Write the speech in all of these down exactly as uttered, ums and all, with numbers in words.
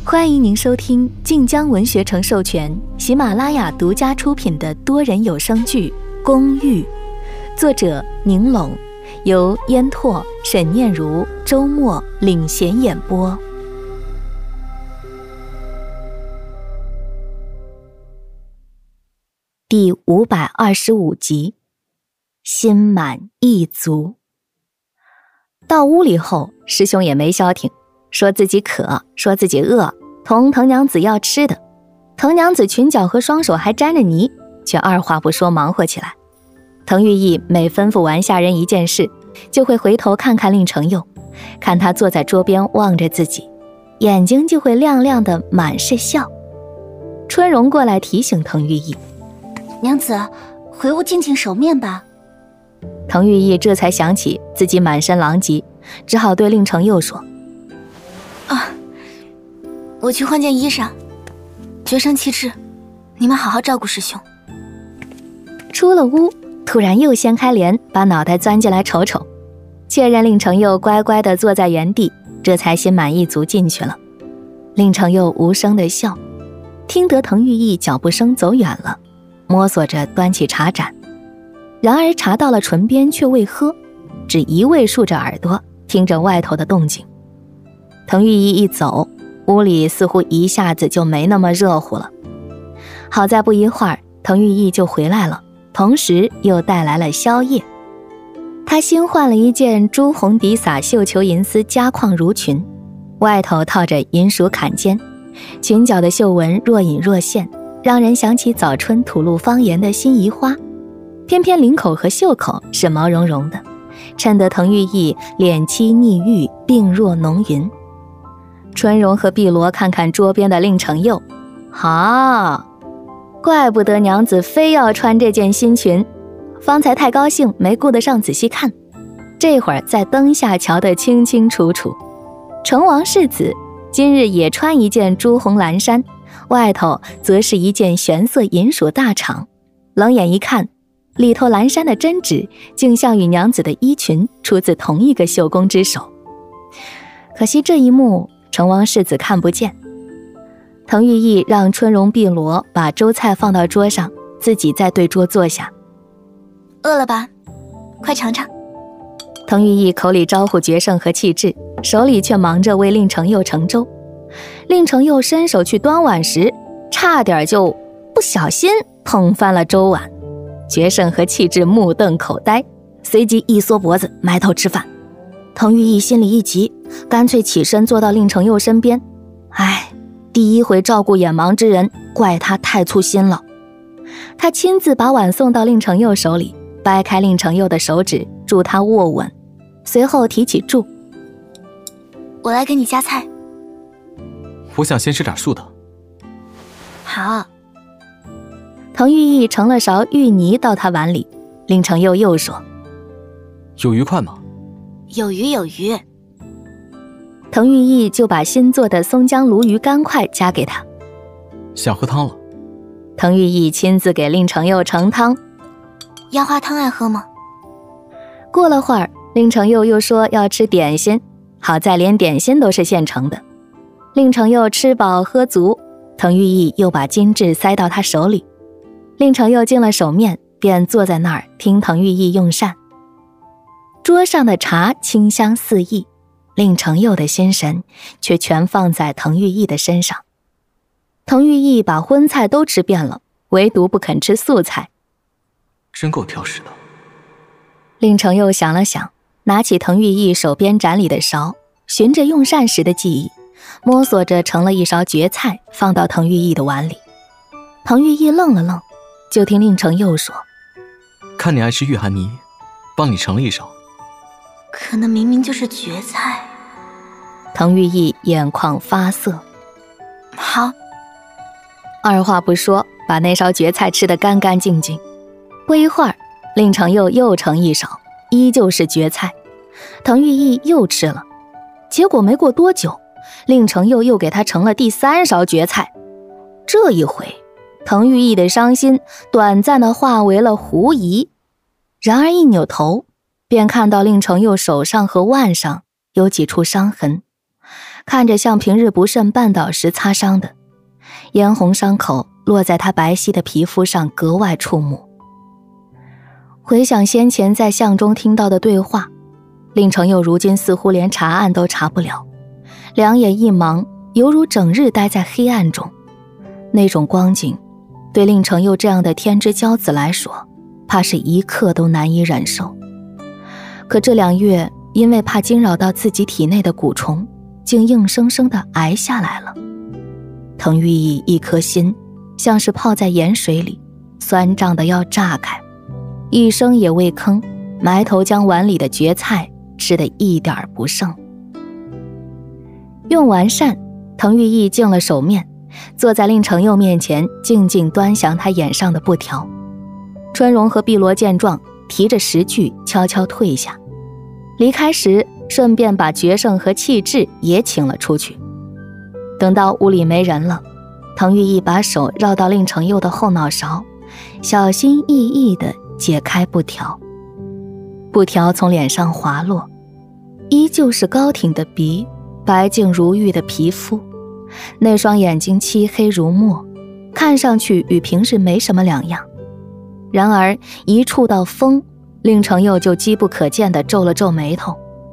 欢迎您收听晋江文学城授权、喜马拉雅独家出品的多人有声剧《公寓》，作者宁拢，由烟拓、沈念如、周末领衔演播。第五百二十五集，心满意足。到屋里后，师兄也没消停，说自己渴，说自己饿，同藤娘子要吃的。藤娘子裙角和双手还沾着泥，却二话不说忙活起来。藤玉意每吩咐完下人一件事，就会回头看看令程佑，看他坐在桌边望着自己，眼睛就会亮亮的满是笑。春荣过来提醒藤玉意， 娘子，回屋静静守面吧。 藤玉意这才想起自己满身狼藉，只好对令程佑说， 啊，我去换件衣裳。绝生弃质，你们好好照顾师兄。 出了屋，突然又掀开帘，把脑袋钻进来瞅瞅，确认令程佑乖乖地坐在原地，这才心满意足进去了。令程佑无声地笑，听得藤玉意脚步声走远了，摸索着端起茶盏，然而茶到了唇边却未喝，只一味竖着耳朵听着外头的动静。藤玉意一走，屋里似乎一下子就没那么热乎了。好在不一会儿，藤玉意就回来了，同时又带来了宵夜。她新换了一件朱红底洒绣球银丝夹肓襦裙，外头套着银鼠坎肩，裙角的绣纹若隐若现，让人想起早春吐露芳颜的心仪花。偏偏领口和袖口是毛茸茸的，衬得藤玉意脸栖腻玉，鬓若浓云。春荣和碧罗看看桌边的令程佑，啊，怪不得娘子非要穿这件新裙，方才太高兴没顾得上仔细看，这会儿在灯下瞧得清清楚楚。成王世子今日也穿一件朱红蓝衫，外头则是一件玄色银鼠大氅，冷眼一看，里头蓝衫的针指竟像与娘子的衣裙出自同一个绣工之手。可惜这一幕成王世子看不见。藤玉意让春荣碧罗把粥菜放到桌上，自己在对桌坐下。 饿了吧？快尝尝。 藤玉意口里招呼决胜和气质，手里却忙着为令程佑盛粥。令程佑伸手去端碗时，差点就不小心碰翻了粥碗。决胜和气质目瞪口呆，随即一缩脖子埋头吃饭。藤玉意心里一急，干脆起身坐到令程佑身边。唉，第一回照顾眼盲之人，怪他太粗心了。他亲自把碗送到令程佑手里，掰开令程佑的手指，助他握稳，随后提起箸， 我来给你夹菜。 我想先吃点素的。 好。 藤玉意盛了勺芋泥到他碗里，令程佑又说， 有鱼块吗？ 有鱼有鱼。 藤玉意就把新做的松江鲈鱼干块夹给他。 想喝汤了。 藤玉意亲自给令程佑盛汤。 鸭花汤爱喝吗？ 过了会儿，令程佑又说要吃点心，好在连点心都是现成的。令程佑吃饱喝足，藤玉意又把金质塞到他手里。令程佑进了手面，便坐在那儿听藤玉意用膳。桌上的茶清香四溢，令程佑的心神却全放在藤玉意的身上。藤玉意把荤菜都吃遍了，唯独不肯吃素菜。 真够挑食的。 令程佑想了想，拿起藤玉意手边盏里的勺，循着用膳时的记忆，摸索着盛了一勺蕨菜放到藤玉意的碗里。藤玉意愣了愣，就听令程佑说， 看你爱吃玉寒泥，帮你盛了一勺。 可能明明就是蕨菜。 藤玉意眼眶发色。 好。 二话不说，把那勺蕨菜吃得干干净净。不一会儿，令程佑又盛一勺，依旧是蕨菜。藤玉意又吃了，结果没过多久，令程佑又给他盛了第三勺蕨菜。这一回，藤玉意的伤心短暂地化为了狐疑，然而一扭头，便看到令程佑手上和腕上有几处伤痕， 看着像平日不慎绊倒时擦伤的嫣红伤口落在他白皙的皮肤上，格外触目。回想先前在巷中听到的对话，令程佑如今似乎连查案都查不了，两眼一茫，犹如整日待在黑暗中。那种光景对令程佑这样的天之骄子来说，怕是一刻都难以忍受。可这两月因为怕惊扰到自己体内的蛊虫，竟硬生生地挨下来了。滕玉意一颗心像是泡在盐水里，酸胀得要炸开，一声也未吭，埋头将碗里的蕨菜吃得一点不剩。用完膳，滕玉意净了手面，坐在令程佑面前，静静端详他眼上的布条。春荣和碧罗见状，提着食具悄悄退下，离开时顺便把决胜和气质也请了出去。等到屋里没人了，滕玉意把手绕到令程佑的后脑勺，小心翼翼地解开布条。布条从脸上滑落，依旧是高挺的鼻，白净如玉的皮肤，那双眼睛漆黑如墨，看上去与平日没什么两样。然而一触到风，令程佑就机不可见地皱了皱眉头。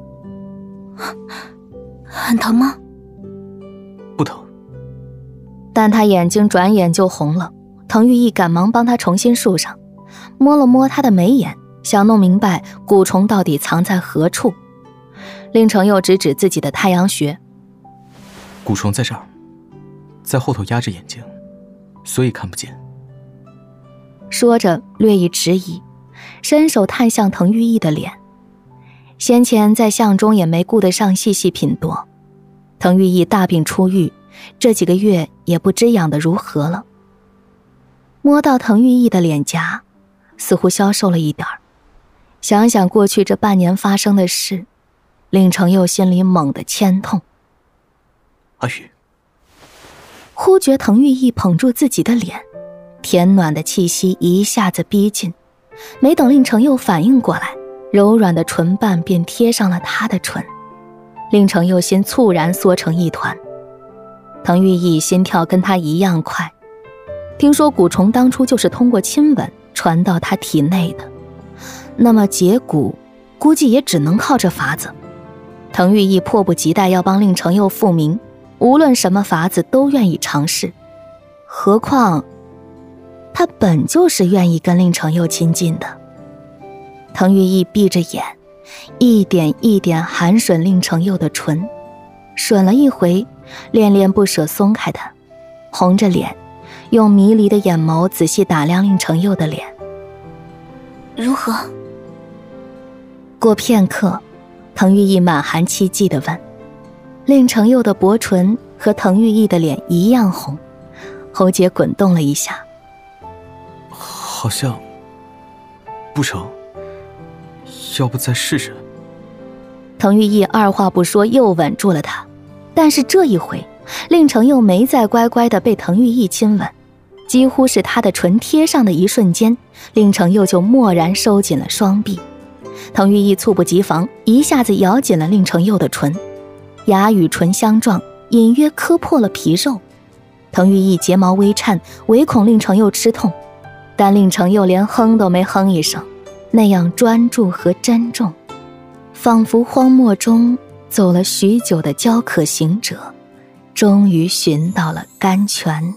很疼吗？ 不疼。 但他眼睛转眼就红了，滕玉意赶忙帮他重新束上，摸了摸他的眉眼，想弄明白蛊虫到底藏在何处。令程佑指指自己的太阳穴， 蛊虫在这儿，在后头压着眼睛，所以看不见。 说着略一迟疑，伸手探向滕玉意的脸。先前在巷中也没顾得上细细品夺，滕玉意大病初愈，这几个月也不知养得如何了。摸到滕玉意的脸颊，似乎消瘦了一点儿。想想过去这半年发生的事，令程佑心里猛地牵痛。 阿玉， 忽觉滕玉意捧住自己的脸，甜暖的气息一下子逼近，没等令程佑反应过来，柔软的唇瓣便贴上了他的唇。令程佑心猝然缩成一团。滕玉意心跳跟他一样快，听说蛊虫当初就是通过亲吻传到他体内的，那么解蛊估计也只能靠这法子。滕玉意迫不及待要帮令程佑复明，无论什么法子都愿意尝试，何况他本就是愿意跟令程佑亲近的。滕玉意闭着眼，一点一点含吮令程佑的唇，吮了一回，恋恋不舍松开他，红着脸，用迷离的眼眸仔细打量令程佑的脸。 如何？ 过片刻，滕玉意满含期冀地问。令程佑的薄唇和滕玉意的脸一样红，喉结滚动了一下。 好像不成，要不再试试？ 滕玉意二话不说又吻住了他，但是这一回令程佑没再乖乖地被滕玉意亲吻，几乎是他的唇贴上的一瞬间，令程佑就蓦然收紧了双臂。滕玉意猝不及防，一下子咬紧了令程佑的唇，牙与唇相撞，隐约磕破了皮肉。滕玉意睫毛微颤，唯恐令程佑吃痛，但令程佑连哼都没哼一声，那样专注和珍重，仿佛荒漠中走了许久的焦渴行者，终于寻到了甘泉。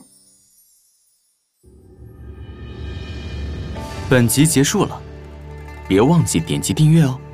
本集结束了，别忘记点击订阅哦。